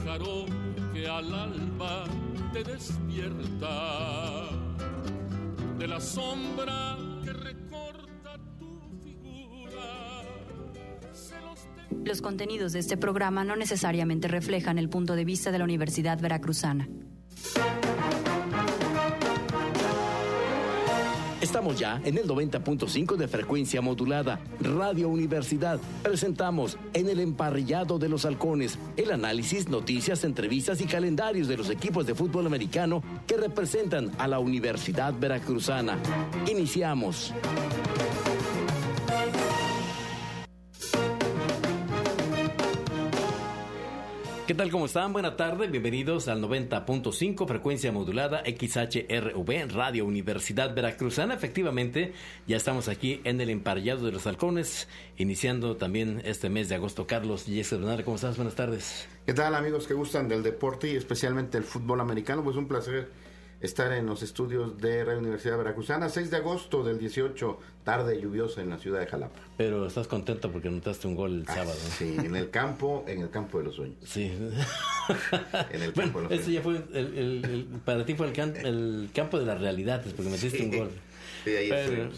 pájaro que al alba te despierta, de la sombra que recorta tu figura. Los contenidos de este programa no necesariamente reflejan el punto de vista de la Universidad Veracruzana. Estamos ya en el 90.5 de frecuencia modulada. Radio Universidad. Presentamos En el Emparrillado de los Halcones el análisis, noticias, entrevistas y calendarios de los equipos de fútbol americano que representan a la Universidad Veracruzana. Iniciamos. ¿Qué tal? ¿Cómo están? Buena tarde, bienvenidos al 90.5 frecuencia modulada XHRV Radio Universidad Veracruzana. Efectivamente, ya estamos aquí en el Emparrillado de los Halcones, iniciando también este mes de agosto. Carlos Yesel Bernal, ¿cómo estás? Buenas tardes. ¿Qué tal, amigos que gustan del deporte y especialmente el fútbol americano? Pues un placer estar en los estudios de Radio Universidad Veracruzana. 6 de agosto del 18, tarde lluviosa en la ciudad de Jalapa. Pero estás contento porque anotaste un gol el sábado. Sí, en el campo de los sueños. Sí. En el campo de los sueños. Ese ya fue, para ti fue el campo de las realidades, porque metiste un gol. Sí, ahí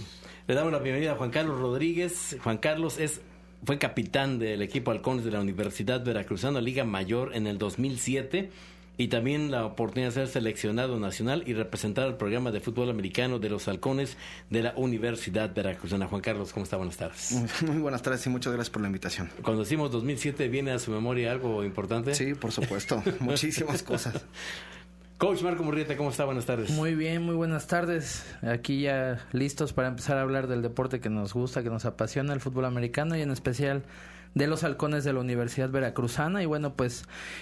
le damos la bienvenida a Juan Carlos Rodríguez. Juan Carlos fue capitán del equipo Halcones de la Universidad Veracruzana, Liga Mayor en el 2007. Y también la oportunidad de ser seleccionado nacional y representar al programa de fútbol americano de los Halcones de la Universidad Veracruzana. Juan Carlos, ¿cómo está? Buenas tardes. Muy buenas tardes y muchas gracias por la invitación. Cuando decimos 2007, ¿viene a su memoria algo importante? Sí, por supuesto. Muchísimas cosas. Coach Marco Murrieta, ¿cómo está? Buenas tardes. Muy bien, muy buenas tardes. Aquí ya listos para empezar a hablar del deporte que nos gusta, que nos apasiona, el fútbol americano y en especial de los Halcones de la Universidad Veracruzana. Y bueno, pues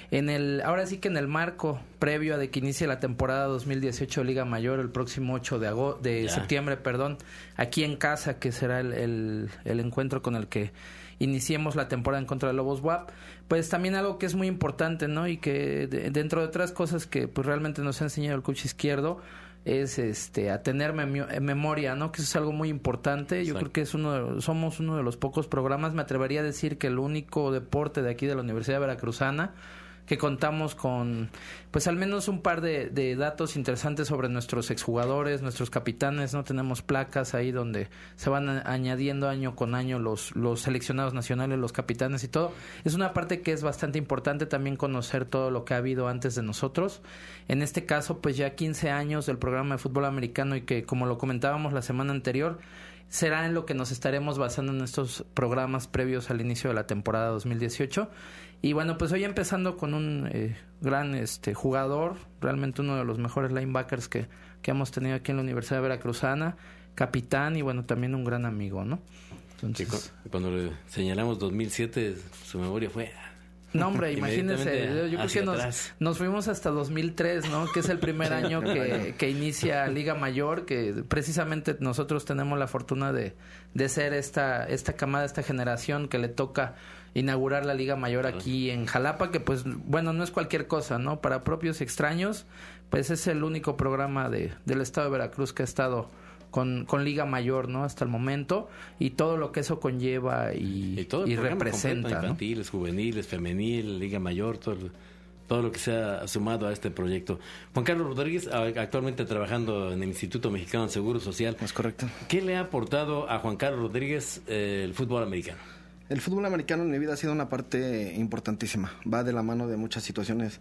ahora sí que en el marco previo a de que inicie la temporada 2018 Liga Mayor el próximo 8 de septiembre, aquí en casa, que será el encuentro con el que iniciemos la temporada en contra de Lobos WAP, pues también algo que es muy importante, ¿no? Y que dentro de otras cosas que pues realmente nos ha enseñado el coach Izquierdo es a tener memoria, ¿no? Que eso es algo muy importante. Yo creo que somos uno de los pocos programas, me atrevería a decir que el único deporte de aquí de la Universidad Veracruzana que contamos con pues al menos un par de datos interesantes sobre nuestros exjugadores, nuestros capitanes, ¿no? Tenemos placas ahí donde se van añadiendo año con año los seleccionados nacionales, los capitanes y todo. Es una parte que es bastante importante también conocer todo lo que ha habido antes de nosotros. En este caso, pues ya 15 años del programa de fútbol americano y que, como lo comentábamos la semana anterior, será en lo que nos estaremos basando en estos programas previos al inicio de la temporada 2018. Y bueno, pues hoy empezando con un gran jugador, realmente uno de los mejores linebackers que hemos tenido aquí en la Universidad Veracruzana, capitán y bueno, también un gran amigo, ¿no? Entonces, cuando le señalamos 2007, su memoria fue... No, hombre, imagínense, yo creo que nos fuimos hasta 2003, ¿no? Que es el primer año que inicia Liga Mayor, que precisamente nosotros tenemos la fortuna de ser esta camada, esta generación que le toca inaugurar la Liga Mayor aquí en Jalapa, que pues, bueno, no es cualquier cosa, ¿no? Para propios y extraños, pues es el único programa del estado de Veracruz que ha estado con Liga Mayor, ¿no? Hasta el momento, y todo lo que eso conlleva y representa, completo, infantiles, ¿no? Juveniles, femenil, Liga Mayor, todo lo que se ha sumado a este proyecto. Juan Carlos Rodríguez, actualmente trabajando en el Instituto Mexicano del Seguro Social. Es correcto. ¿Qué le ha aportado a Juan Carlos Rodríguez el fútbol americano? El fútbol americano en mi vida ha sido una parte importantísima. Va de la mano de muchas situaciones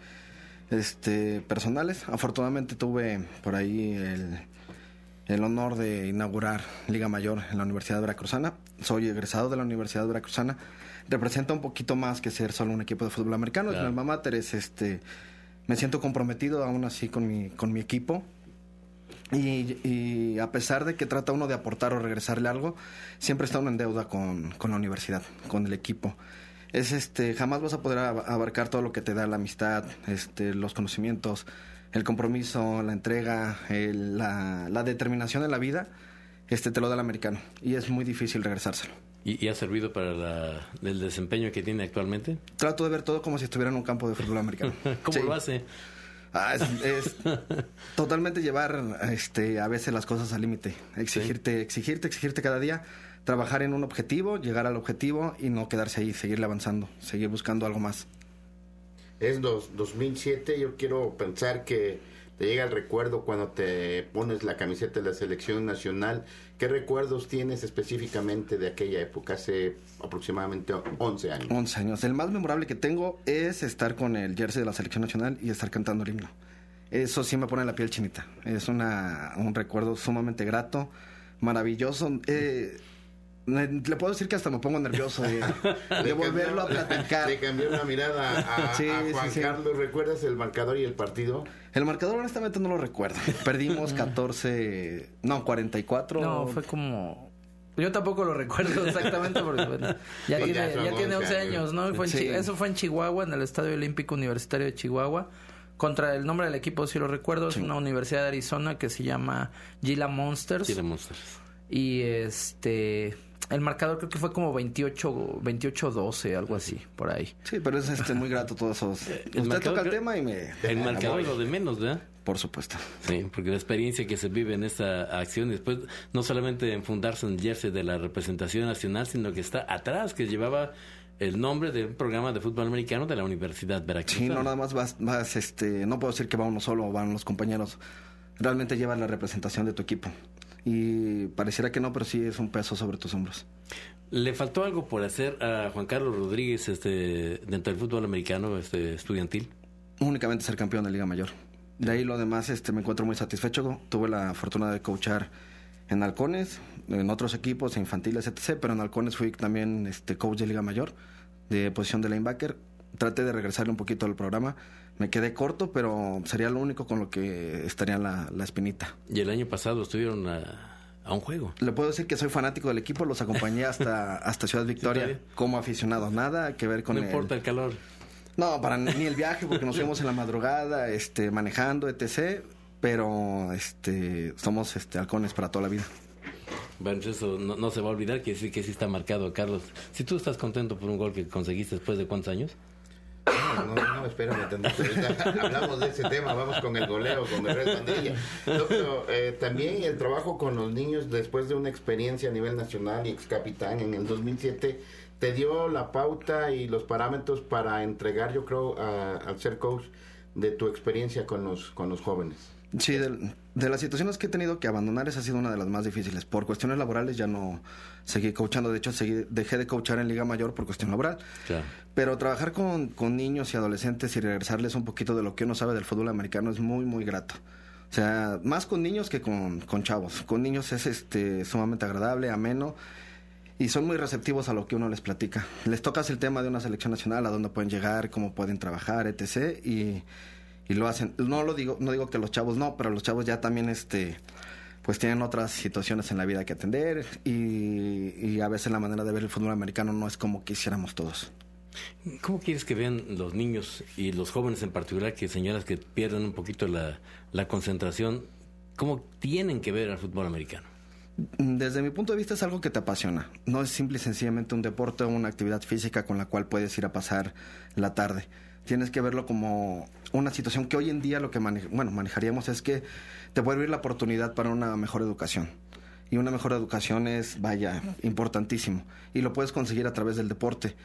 personales. Afortunadamente tuve por ahí el honor de inaugurar Liga Mayor en la Universidad Veracruzana. Soy egresado de la Universidad Veracruzana. Representa un poquito más que ser solo un equipo de fútbol americano. Claro. Mi alma mater me siento comprometido aún así con mi equipo. Y a pesar de que trata uno de aportar o regresarle algo, siempre está uno en deuda con la universidad, con el equipo. Jamás vas a poder abarcar todo lo que te da la amistad, los conocimientos, el compromiso, la entrega, la determinación en la vida, te lo da el americano. Y es muy difícil regresárselo. ¿Y ha servido para el desempeño que tiene actualmente? Trato de ver todo como si estuviera en un campo de fútbol americano. ¿Cómo lo hace? Es totalmente llevar a veces las cosas al límite. Exigirte cada día, trabajar en un objetivo, llegar al objetivo y no quedarse ahí, seguirle avanzando, seguir buscando algo más. Es 2007, yo quiero pensar que te llega el recuerdo cuando te pones la camiseta de la selección nacional. ¿Qué recuerdos tienes específicamente de aquella época, hace aproximadamente 11 años? 11 años. El más memorable que tengo es estar con el jersey de la selección nacional y estar cantando el himno. Eso sí me pone la piel chinita. Es un recuerdo sumamente grato, maravilloso. Le puedo decir que hasta me pongo nervioso de volverlo a platicar. Le cambió la mirada a Juan Carlos. ¿Recuerdas el marcador y el partido? El marcador honestamente no lo recuerdo. Perdimos 44. No, fue como... Yo tampoco lo recuerdo exactamente porque bueno, ya tiene 11 años, ¿no? Eso fue en Chihuahua, en el Estadio Olímpico Universitario de Chihuahua. Contra el nombre del equipo, si lo recuerdo, es una universidad de Arizona que se llama Gila Monsters. Y el marcador creo que fue como 28-12, algo así, por ahí. Sí, pero es muy grato todo eso. Usted toca el tema y me... El marcador es lo de menos, ¿verdad? Por supuesto. Sí, porque la experiencia que se vive en esta acción, después no solamente enfundarse en el jersey de la representación nacional, sino que está atrás, que llevaba el nombre de un programa de fútbol americano de la Universidad Veracruzana. Sí, no nada más vas no puedo decir que va uno solo o van los compañeros. Realmente llevas la representación de tu equipo. Y pareciera que no, pero sí es un peso sobre tus hombros. ¿Le faltó algo por hacer a Juan Carlos Rodríguez dentro del fútbol americano estudiantil? Únicamente ser campeón de Liga Mayor. De ahí lo demás me encuentro muy satisfecho. Tuve la fortuna de coachar en Halcones, en otros equipos, infantiles, etc. Pero en Halcones fui también coach de Liga Mayor, de posición de linebacker. Traté de regresarle un poquito al programa. Me quedé corto, pero sería lo único con lo que estaría la espinita. Y el año pasado estuvieron a un juego. Le puedo decir que soy fanático del equipo. Los acompañé hasta Ciudad Victoria como aficionado. Nada que ver con No importa el calor. No, ni el viaje, porque nos fuimos en la madrugada, manejando, etc. Pero somos Halcones para toda la vida. Bueno, eso no se va a olvidar, que sí está marcado, Carlos. Si tú estás contento por un gol que conseguiste después de ¿cuántos años? No, espérame, ahorita hablamos de ese tema, vamos con el goleo, con el Red Pandilla. No, pero también el trabajo con los niños después de una experiencia a nivel nacional y ex capitán en el 2007 te dio la pauta y los parámetros para entregar, yo creo, al ser coach, de tu experiencia con los jóvenes. Sí, de las situaciones que he tenido que abandonar, esa ha sido una de las más difíciles. Por cuestiones laborales ya no seguí coachando. De hecho, dejé de coachar en Liga Mayor por cuestión laboral. Claro. Pero trabajar con niños y adolescentes y regresarles un poquito de lo que uno sabe del fútbol americano es muy, muy grato. O sea, más con niños que con chavos. Con niños es sumamente agradable, ameno, y son muy receptivos a lo que uno les platica. Les tocas el tema de una selección nacional, a dónde pueden llegar, cómo pueden trabajar, etc. Y lo hacen. No digo que los chavos no, pero los chavos ya también pues tienen otras situaciones en la vida que atender, y a veces la manera de ver el fútbol americano no es como quisiéramos todos. ¿Cómo quieres que vean los niños y los jóvenes en particular, que señoras que pierden un poquito la concentración, cómo tienen que ver al fútbol americano? Desde mi punto de vista es algo que te apasiona. No es simple y sencillamente un deporte o una actividad física con la cual puedes ir a pasar la tarde. Tienes que verlo como una situación que hoy en día lo que manejaríamos es que te puede abrir la oportunidad para una mejor educación. Y una mejor educación es, importantísimo. Y lo puedes conseguir a través del deporte.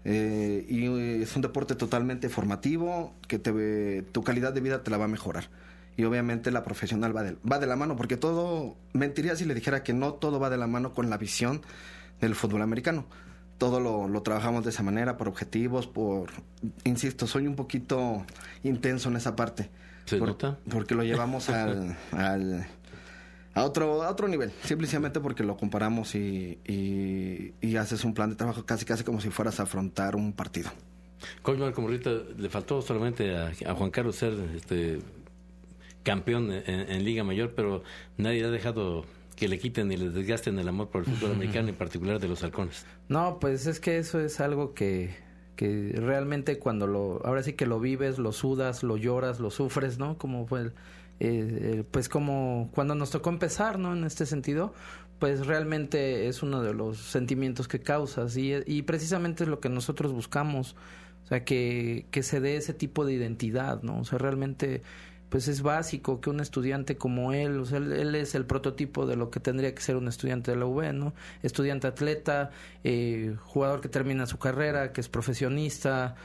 Y es un deporte totalmente formativo, que tu calidad de vida te la va a mejorar. Y obviamente la profesional va de la mano, porque mentiría si le dijera que no todo va de la mano con la visión del fútbol americano. Todo lo trabajamos de esa manera, por objetivos, insisto, soy un poquito intenso en esa parte. ¿Se nota? Porque lo llevamos a otro nivel, simplemente porque lo comparamos y haces un plan de trabajo casi como si fueras a afrontar un partido. Coach Marco Morrita, le faltó solamente a Juan Carlos ser campeón en Liga Mayor, pero nadie ha dejado que le quiten y les desgasten el amor por el fútbol americano, en particular de los Halcones. No, pues es que eso es algo que realmente ahora sí que lo vives, lo sudas, lo lloras, lo sufres, ¿no? Como fue pues como cuando nos tocó empezar, ¿no? En este sentido, pues realmente es uno de los sentimientos que causas, y precisamente es lo que nosotros buscamos, o sea, que se dé ese tipo de identidad, ¿no? O sea, realmente pues es básico que un estudiante como él, o sea, él es el prototipo de lo que tendría que ser un estudiante de la UB, ¿no? Estudiante atleta, jugador que termina su carrera, que es profesionista,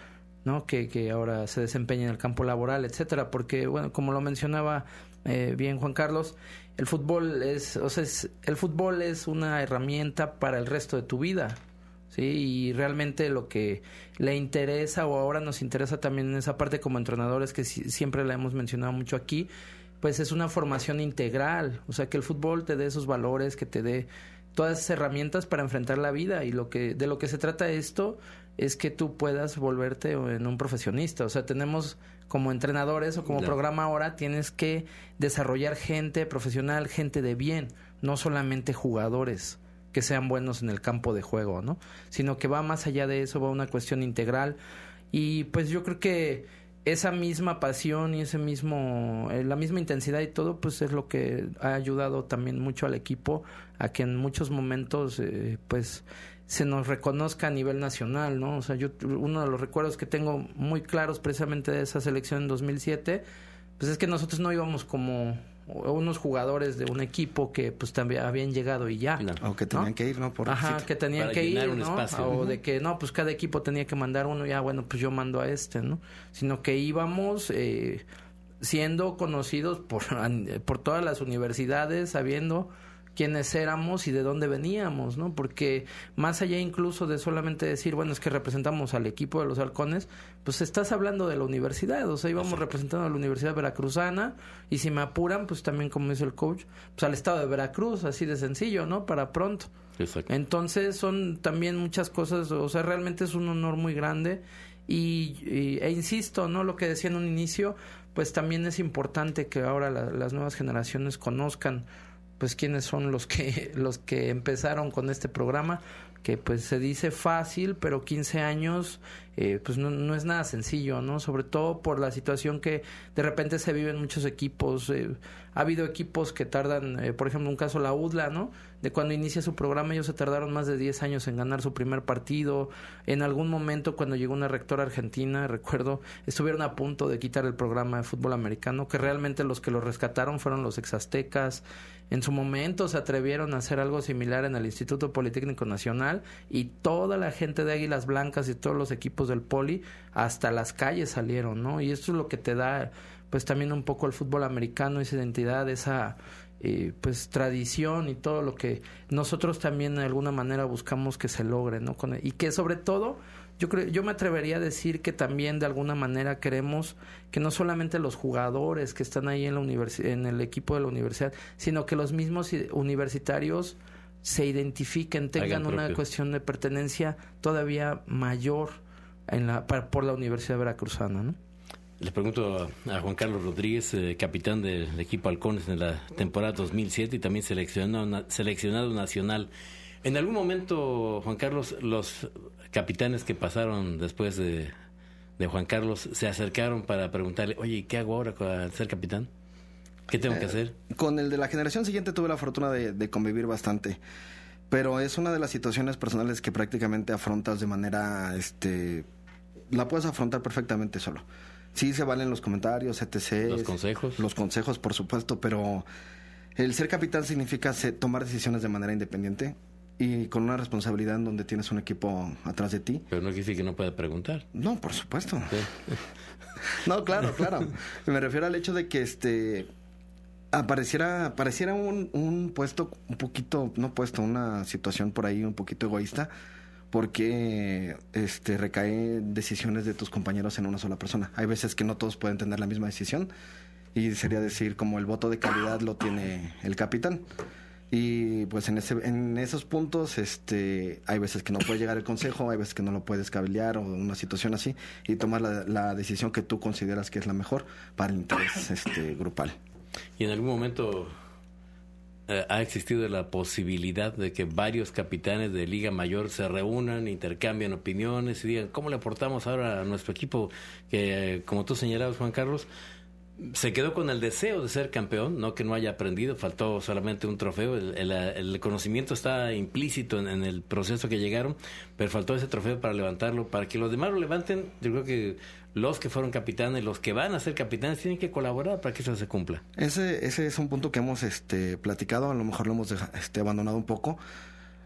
¿no? Que ahora se desempeña en el campo laboral, etcétera, porque bueno, como lo mencionaba bien Juan Carlos, el fútbol el fútbol es una herramienta para el resto de tu vida, ¿sí? Y realmente lo que le interesa, o ahora nos interesa también en esa parte como entrenadores, que siempre la hemos mencionado mucho aquí, pues es una formación integral, o sea, que el fútbol te dé esos valores, que te dé todas esas herramientas para enfrentar la vida, y de lo que se trata esto es que tú puedas volverte en un profesionista. O sea, tenemos como entrenadores o como programa ahora, tienes que desarrollar gente profesional, gente de bien, no solamente jugadores que sean buenos en el campo de juego, ¿no? Sino que va más allá de eso, va una cuestión integral. Y pues yo creo que esa misma pasión y la misma intensidad y todo, pues es lo que ha ayudado también mucho al equipo a que en muchos momentos pues se nos reconozca a nivel nacional, ¿no? O sea, uno de los recuerdos que tengo muy claros precisamente de esa selección en 2007, pues es que nosotros no íbamos como unos jugadores de un equipo que pues también habían llegado y ya. O que tenían que ir, ¿no? Que tenían que ir, ¿no? Espacio. O de que, no, pues cada equipo tenía que mandar uno, ya, bueno, pues yo mando a ¿no? Sino que íbamos siendo conocidos por todas las universidades, sabiendo quiénes éramos y de dónde veníamos, ¿no? Porque más allá incluso de solamente decir, bueno, es que representamos al equipo de los Halcones, pues estás hablando de la universidad, o sea, íbamos representando a la Universidad Veracruzana, y si me apuran, pues también, como dice el coach, pues al estado de Veracruz, así de sencillo, ¿no? Para pronto. Exacto. Entonces son también muchas cosas, o sea, realmente es un honor muy grande, e insisto, ¿no? Lo que decía en un inicio, pues también es importante que ahora las nuevas generaciones conozcan pues quiénes son los que empezaron con este programa, que pues se dice fácil, pero 15 años pues no es nada sencillo, ¿no? Sobre todo por la situación que de repente se vive en muchos equipos. Ha habido equipos que tardan, por ejemplo, un caso la UDLA, ¿no? De cuando inicia su programa, ellos se tardaron más de 10 años en ganar su primer partido. En algún momento, cuando llegó una rectora argentina, recuerdo, estuvieron a punto de quitar el programa de fútbol americano, que realmente los que lo rescataron fueron los exaztecas. En su momento se atrevieron a hacer algo similar en el Instituto Politécnico Nacional, y toda la gente de Águilas Blancas y todos los equipos del Poli hasta las calles salieron, ¿no? Y esto es lo que te da pues también un poco el fútbol americano, esa identidad, esa pues tradición y todo lo que nosotros también de alguna manera buscamos que se logre, ¿no? Y que sobre todo yo me atrevería a decir que también de alguna manera queremos que no solamente los jugadores que están ahí en el equipo de la universidad, sino que los mismos universitarios se identifiquen, tengan una cuestión de pertenencia todavía mayor por la Universidad Veracruzana, ¿no? Le pregunto a Juan Carlos Rodríguez, capitán del equipo Halcones en la temporada 2007 y también seleccionado nacional. En algún momento, Juan Carlos, los capitanes que pasaron después de Juan Carlos se acercaron para preguntarle, oye, ¿qué hago ahora al ser capitán? ¿Qué tengo que hacer? Con el de la generación siguiente tuve la fortuna de convivir bastante, pero es una de las situaciones personales que prácticamente afrontas de manera, la puedes afrontar perfectamente solo. Sí se valen los comentarios, etc. Los consejos. Los consejos, por supuesto, pero el ser capitán significa tomar decisiones de manera independiente y con una responsabilidad en donde tienes un equipo atrás de ti. Pero no quiere decir que no pueda preguntar. No, por supuesto. Sí. No, claro. Me refiero al hecho de que pareciera un puesto un poquito, no puesto, una situación por ahí un poquito egoísta, porque recae decisiones de tus compañeros en una sola persona. Hay veces que no todos pueden tener la misma decisión, y sería decir como el voto de calidad lo tiene el capitán. Y pues en esos puntos hay veces que no puede llegar el consejo, hay veces que no lo puedes cabildear o una situación así, y tomar la decisión que tú consideras que es la mejor para el interés grupal. ¿Y en algún momento ha existido la posibilidad de que varios capitanes de Liga Mayor se reúnan, intercambien opiniones y digan, ¿cómo le aportamos ahora a nuestro equipo que, como tú señalabas, Juan Carlos, se quedó con el deseo de ser campeón, no que no haya aprendido, faltó solamente un trofeo, el conocimiento está implícito en el proceso que llegaron, pero faltó ese trofeo para levantarlo, para que los demás lo levanten? Yo creo que los que fueron capitanes, los que van a ser capitanes, tienen que colaborar para que eso se cumpla. Ese es un punto que hemos platicado, a lo mejor lo hemos abandonado un poco.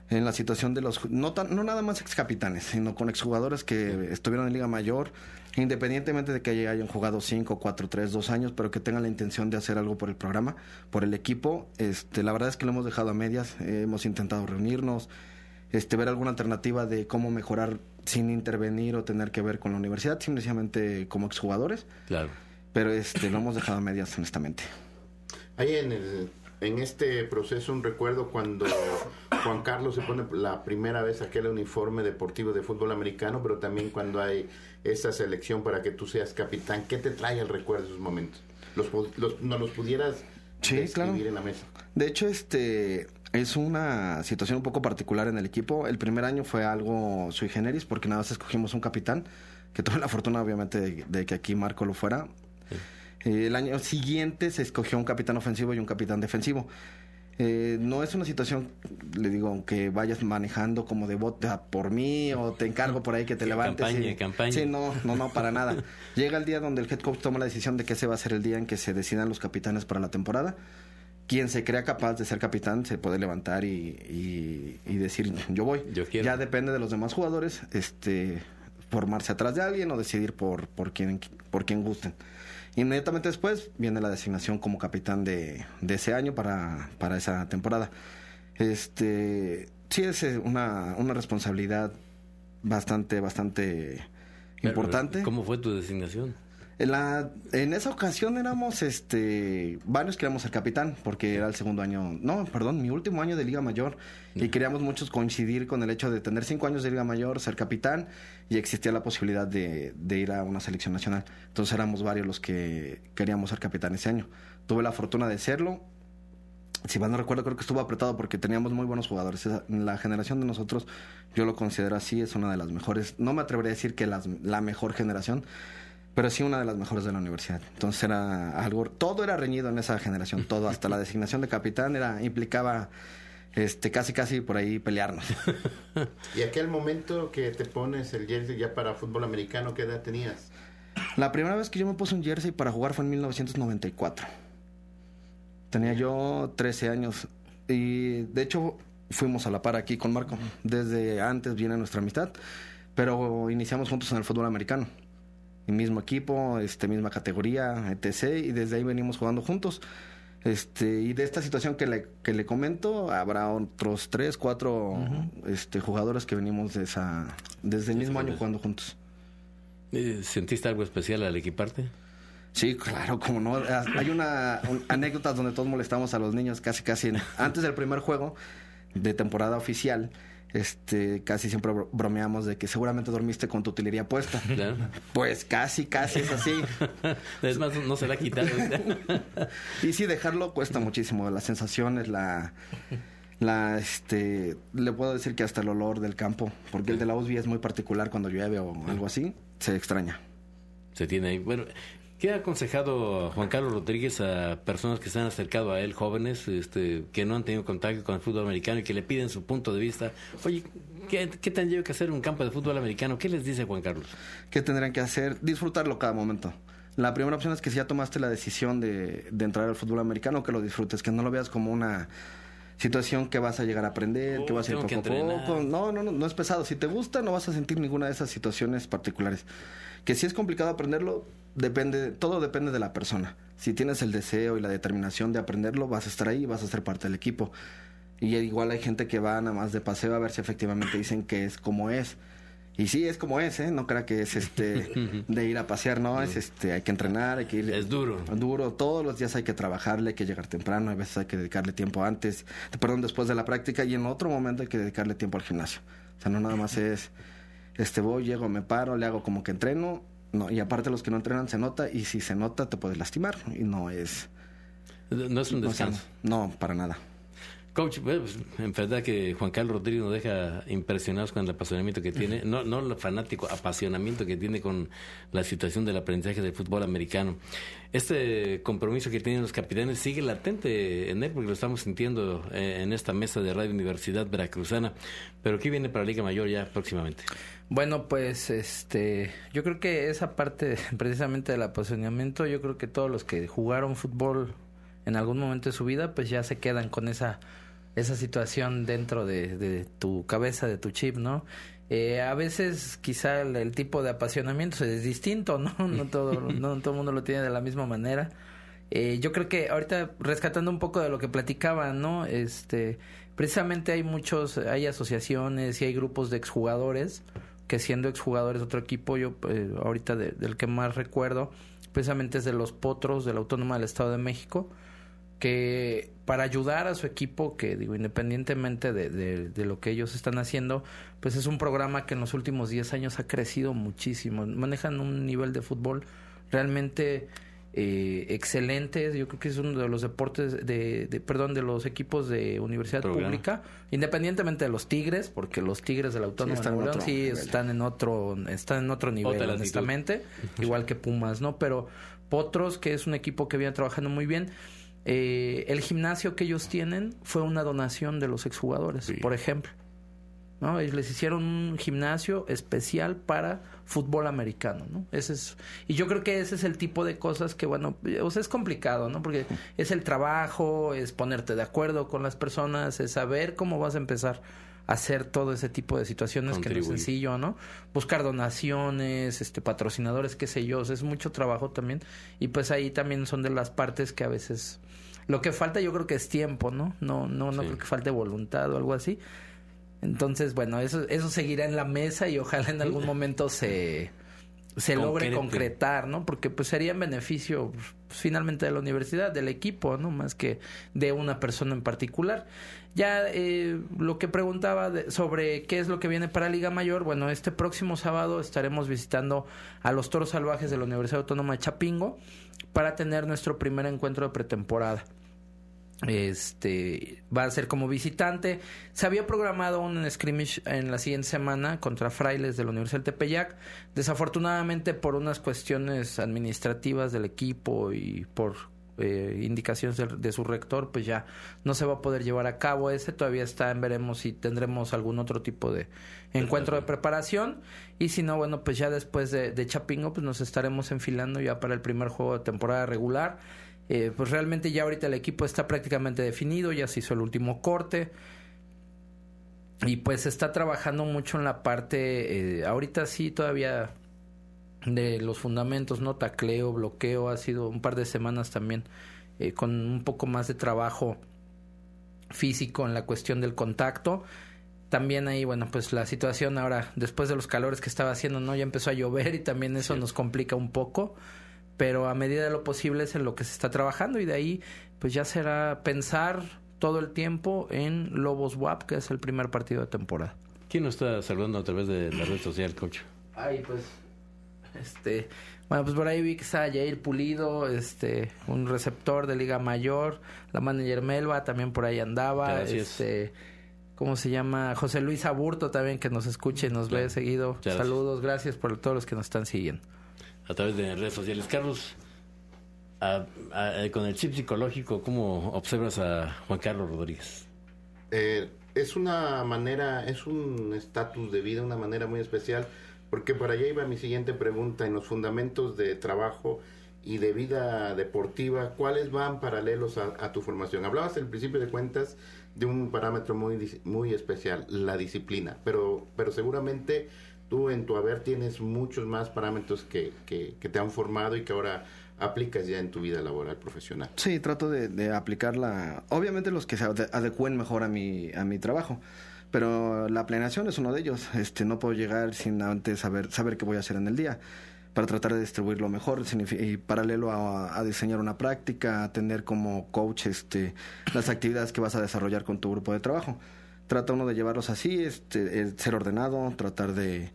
en la situación de los, no nada más excapitanes, sino con exjugadores que estuvieron en Liga Mayor, independientemente de que hayan jugado 5, 4, 3, 2 años, pero que tengan la intención de hacer algo por el programa, por el equipo. La verdad es que lo hemos dejado a medias, hemos intentado reunirnos, ver alguna alternativa de cómo mejorar sin intervenir o tener que ver con la universidad, simplemente como exjugadores. Claro. Pero lo hemos dejado a medias, honestamente. Hay en este proceso un recuerdo cuando Juan Carlos se pone la primera vez aquel uniforme deportivo de fútbol americano, pero también cuando hay esa selección para que tú seas capitán. ¿Qué te trae al recuerdo de esos momentos? ¿Nos los pudieras describir claro. en la mesa? De hecho, es una situación un poco particular en el equipo. El primer año fue algo sui generis porque nada más escogimos un capitán, que tuve la fortuna obviamente de que aquí Marco lo fuera. Sí. El año siguiente se escogió un capitán ofensivo y un capitán defensivo. No es una situación, le digo, que vayas manejando como de vota por mí o te encargo por ahí que te levantes. Campaña. Sí, no, para nada. Llega el día donde el head coach toma la decisión de que ese va a ser el día en que se decidan los capitanes para la temporada. Quien se crea capaz de ser capitán se puede levantar y decir, yo voy. Yo quiero. Ya depende de los demás jugadores, formarse atrás de alguien o decidir por quien gusten. Inmediatamente después viene la designación como capitán de ese año para esa temporada. Sí es una responsabilidad bastante importante. ¿Cómo fue tu designación? En esa ocasión éramos varios queríamos ser capitán porque era el segundo año, mi último año de Liga Mayor y queríamos muchos coincidir con el hecho de tener 5 años de Liga Mayor, ser capitán y existía la posibilidad de ir a una selección nacional. Entonces éramos varios los que queríamos ser capitán ese año. Tuve la fortuna de serlo. Si mal no recuerdo, creo que estuvo apretado porque teníamos muy buenos jugadores. La generación de nosotros, yo lo considero así, es una de las mejores. No me atrevería a decir que la mejor generación, pero sí una de las mejores de la universidad. Entonces era algo, todo era reñido en esa generación, todo, hasta la designación de capitán implicaba casi por ahí pelearnos. ¿Y aquel momento que te pones el jersey ya para fútbol americano, qué edad tenías? La primera vez que yo me puse un jersey para jugar fue en 1994. Tenía yo 13 años y de hecho fuimos a la par aquí con Marco. Desde antes viene nuestra amistad, pero iniciamos juntos en el fútbol americano. El mismo equipo, misma categoría, etc. Y desde ahí venimos jugando juntos. Y de esta situación que le comento, habrá otros 3, 4 jugadores que venimos desde el mismo año jugando juntos. ¿Sentiste algo especial al equiparte? Sí, claro, como no. Hay anécdotas donde todos molestamos a los niños casi antes del primer juego de temporada oficial. Casi siempre bromeamos de que seguramente dormiste con tu utilería puesta. Claro. Pues casi es así. Es más, no se la ha quitado. Y sí, dejarlo cuesta muchísimo. La sensación es le puedo decir que hasta el olor del campo, porque el de la USB es muy particular cuando llueve o algo así, se extraña. Se tiene ahí. Bueno, ¿qué ha aconsejado Juan Carlos Rodríguez a personas que se han acercado a él, jóvenes, que no han tenido contacto con el fútbol americano y que le piden su punto de vista? Oye, ¿qué tendría que hacer un campo de fútbol americano? ¿Qué les dice Juan Carlos? ¿Qué tendrán que hacer? Disfrutarlo cada momento. La primera opción es que si ya tomaste la decisión de entrar al fútbol americano, que lo disfrutes, que no lo veas como una situación que vas a llegar a aprender, que vas a ir poco a poco. No es pesado. Si te gusta, no vas a sentir ninguna de esas situaciones particulares. Que si es complicado aprenderlo, todo depende de la persona. Si tienes el deseo y la determinación de aprenderlo, vas a estar ahí y vas a ser parte del equipo. Y igual hay gente que va nada más de paseo a ver si efectivamente dicen que es como es. Y sí, es como es, no crea que es de ir a pasear, no, es hay que entrenar, hay que ir. Es duro. Duro, todos los días hay que trabajarle, hay que llegar temprano, a veces hay que dedicarle tiempo después de la práctica, y en otro momento hay que dedicarle tiempo al gimnasio. O sea, no nada más es voy, llego, me paro, le hago como que entreno, no, y aparte los que no entrenan se nota, y si se nota te puedes lastimar, y no es un descanso. No, para nada. Coach, pues, en verdad que Juan Carlos Rodríguez nos deja impresionados con el apasionamiento que tiene, no el fanático, apasionamiento que tiene con la situación del aprendizaje del fútbol americano. Este compromiso que tienen los capitanes sigue latente en él, porque lo estamos sintiendo en esta mesa de Radio Universidad Veracruzana. Pero ¿qué viene para Liga Mayor ya próximamente? Bueno, pues yo creo que esa parte precisamente del apasionamiento, yo creo que todos los que jugaron fútbol en algún momento de su vida, pues ya se quedan con esa esa situación dentro de tu cabeza, de tu chip, ¿no? A veces quizá el tipo de apasionamiento es distinto, ¿no? No todo el mundo lo tiene de la misma manera. Yo creo que ahorita rescatando un poco de lo que platicaban, ¿no? Precisamente hay asociaciones y hay grupos de exjugadores que siendo exjugadores de otro equipo, yo ahorita del que más recuerdo precisamente es de los Potros de la Autónoma del Estado de México, que para ayudar a su equipo, que digo, independientemente de lo que ellos están haciendo, pues es un programa que en los últimos 10 años ha crecido muchísimo. Manejan un nivel de fútbol realmente excelente. Yo creo que es uno de los deportes de los equipos de universidad pública, independientemente de los Tigres, porque los Tigres de la Autónoma de Nuevo León están en otro nivel, honestamente, igual que Pumas, ¿no? Pero Potros, que es un equipo que viene trabajando muy bien. El gimnasio que ellos tienen fue una donación de los exjugadores, por ejemplo, ¿no? Ellos les hicieron un gimnasio especial para fútbol americano, ¿no? Y yo creo que ese es el tipo de cosas que, bueno, o sea, es complicado, ¿no? Porque es el trabajo, es ponerte de acuerdo con las personas, es saber cómo vas a empezar a hacer todo ese tipo de situaciones, que no es sencillo, ¿no? Buscar donaciones, patrocinadores, qué sé yo, es mucho trabajo también. Y pues ahí también son de las partes que a veces lo que falta, yo creo que es tiempo, ¿no? No creo que falte voluntad o algo así. Entonces, bueno, eso seguirá en la mesa y ojalá en algún momento se logre concretar, ¿no? Porque pues sería en beneficio pues, finalmente de la universidad, del equipo, ¿no? Más que de una persona en particular. Ya lo que preguntaba sobre qué es lo que viene para Liga Mayor, bueno, este próximo sábado estaremos visitando a los Toros Salvajes de la Universidad Autónoma de Chapingo para tener nuestro primer encuentro de pretemporada. Va a ser como visitante. Se había programado un scrimmage en la siguiente semana contra Frailes de la Universidad del Tepeyac. Desafortunadamente, por unas cuestiones administrativas del equipo y por indicaciones de su rector, pues ya no se va a poder llevar a cabo ese. Todavía está en veremos si tendremos algún otro tipo de encuentro de preparación, y si no, bueno, pues ya después de Chapingo pues nos estaremos enfilando ya para el primer juego de temporada regular. Pues realmente ya ahorita el equipo está prácticamente definido, ya se hizo el último corte y pues se está trabajando mucho en la parte ahorita sí todavía de los fundamentos, no tacleo, bloqueo. Ha sido un par de semanas también con un poco más de trabajo físico en la cuestión del contacto. También ahí, bueno, pues la situación ahora, después de los calores que estaba haciendo, no, ya empezó a llover y también eso nos complica un poco, pero a medida de lo posible es en lo que se está trabajando, y de ahí pues ya será pensar todo el tiempo en Lobos WAP, que es el primer partido de temporada. ¿Quién nos está saludando a través de la red social, coach? Ay, pues bueno, pues por ahí vi que está Jair Pulido, un receptor de Liga Mayor, la manager Melba también por ahí andaba. Gracias. ¿Cómo se llama? José Luis Aburto también, que nos escucha y nos ve seguido. Saludos, gracias por todos los que nos están siguiendo a través de redes sociales. Carlos, con el chip psicológico, ¿cómo observas a Juan Carlos Rodríguez? Es una manera, es un estatus de vida, una manera muy especial, porque para allá iba mi siguiente pregunta. En los fundamentos de trabajo y de vida deportiva, ¿cuáles van paralelos a tu formación? Hablabas al principio de cuentas de un parámetro muy especial, la disciplina, pero seguramente tú en tu haber tienes muchos más parámetros que te han formado y que ahora aplicas ya en tu vida laboral profesional. Sí, trato de aplicarla, obviamente los que se adecúen mejor a mi trabajo, pero la planeación es uno de ellos. No puedo llegar sin antes saber qué voy a hacer en el día, para tratar de distribuirlo mejor, y paralelo a diseñar una práctica, a tener como coach las actividades que vas a desarrollar con tu grupo de trabajo. Trata uno de llevarlos así, ser ordenado, tratar de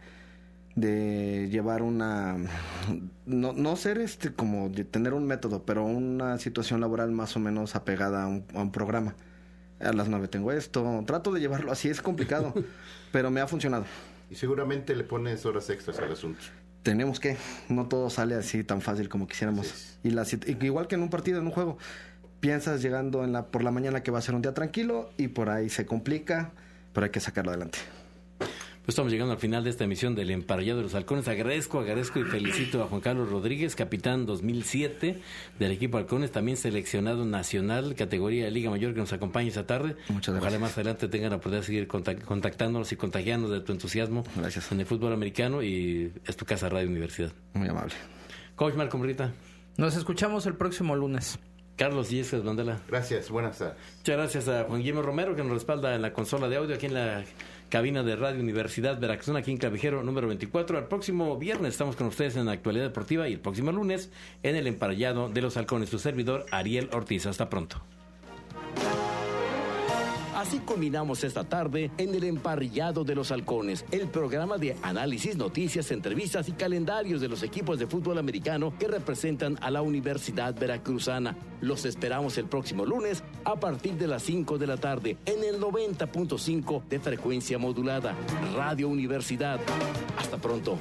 llevar una... No ser como de tener un método, pero una situación laboral más o menos apegada a un programa. A las 9 tengo esto, trato de llevarlo así, es complicado, pero me ha funcionado. Y seguramente le pones horas extras al asunto. Tenemos que, no todo sale así tan fácil como quisiéramos. Sí. Y igual que en un partido, en un juego, piensas llegando por la mañana que va a ser un día tranquilo y por ahí se complica, pero hay que sacarlo adelante. Pues estamos llegando al final de esta emisión del Emparrillado de los Halcones. Agradezco y felicito a Juan Carlos Rodríguez, capitán 2007 del equipo Halcones, también seleccionado nacional, categoría de Liga Mayor, que nos acompaña esta tarde. Muchas gracias. Ojalá más adelante tengan la oportunidad de seguir contactándonos y contagiándonos de tu entusiasmo. Gracias. En el fútbol americano, y es tu casa Radio Universidad. Muy amable. Coach Marco Morita. Nos escuchamos el próximo lunes. Carlos Yescas Mandela. Gracias, buenas tardes. Muchas gracias a Juan Guillermo Romero, que nos respalda en la consola de audio aquí en la cabina de Radio Universidad Veracruzana, aquí en Clavijero número 24. El próximo viernes estamos con ustedes en la Actualidad Deportiva y el próximo lunes en el Emparrillado de los Halcones. Su servidor, Ariel Ortiz. Hasta pronto. Así culminamos esta tarde en el Emparrillado de los Halcones, el programa de análisis, noticias, entrevistas y calendarios de los equipos de fútbol americano que representan a la Universidad Veracruzana. Los esperamos el próximo lunes a partir de las 5 de la tarde en el 90.5 de frecuencia modulada. Radio Universidad. Hasta pronto.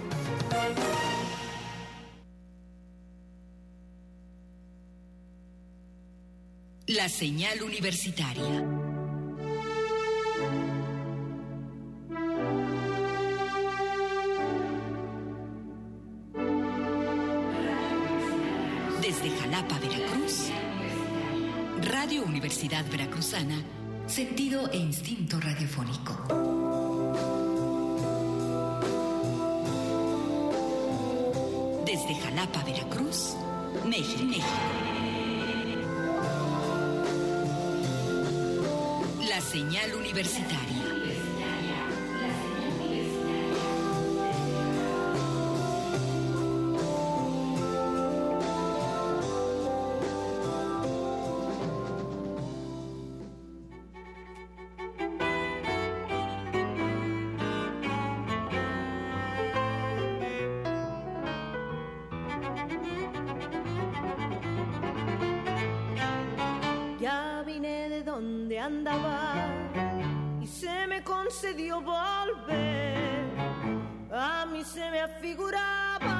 La señal universitaria. Desde Jalapa, Veracruz, Radio Universidad Veracruzana, sentido e instinto radiofónico. Desde Jalapa, Veracruz, México. La señal universitaria. Ya vine de donde andaba y se me concedió volver. A mí se me afiguraba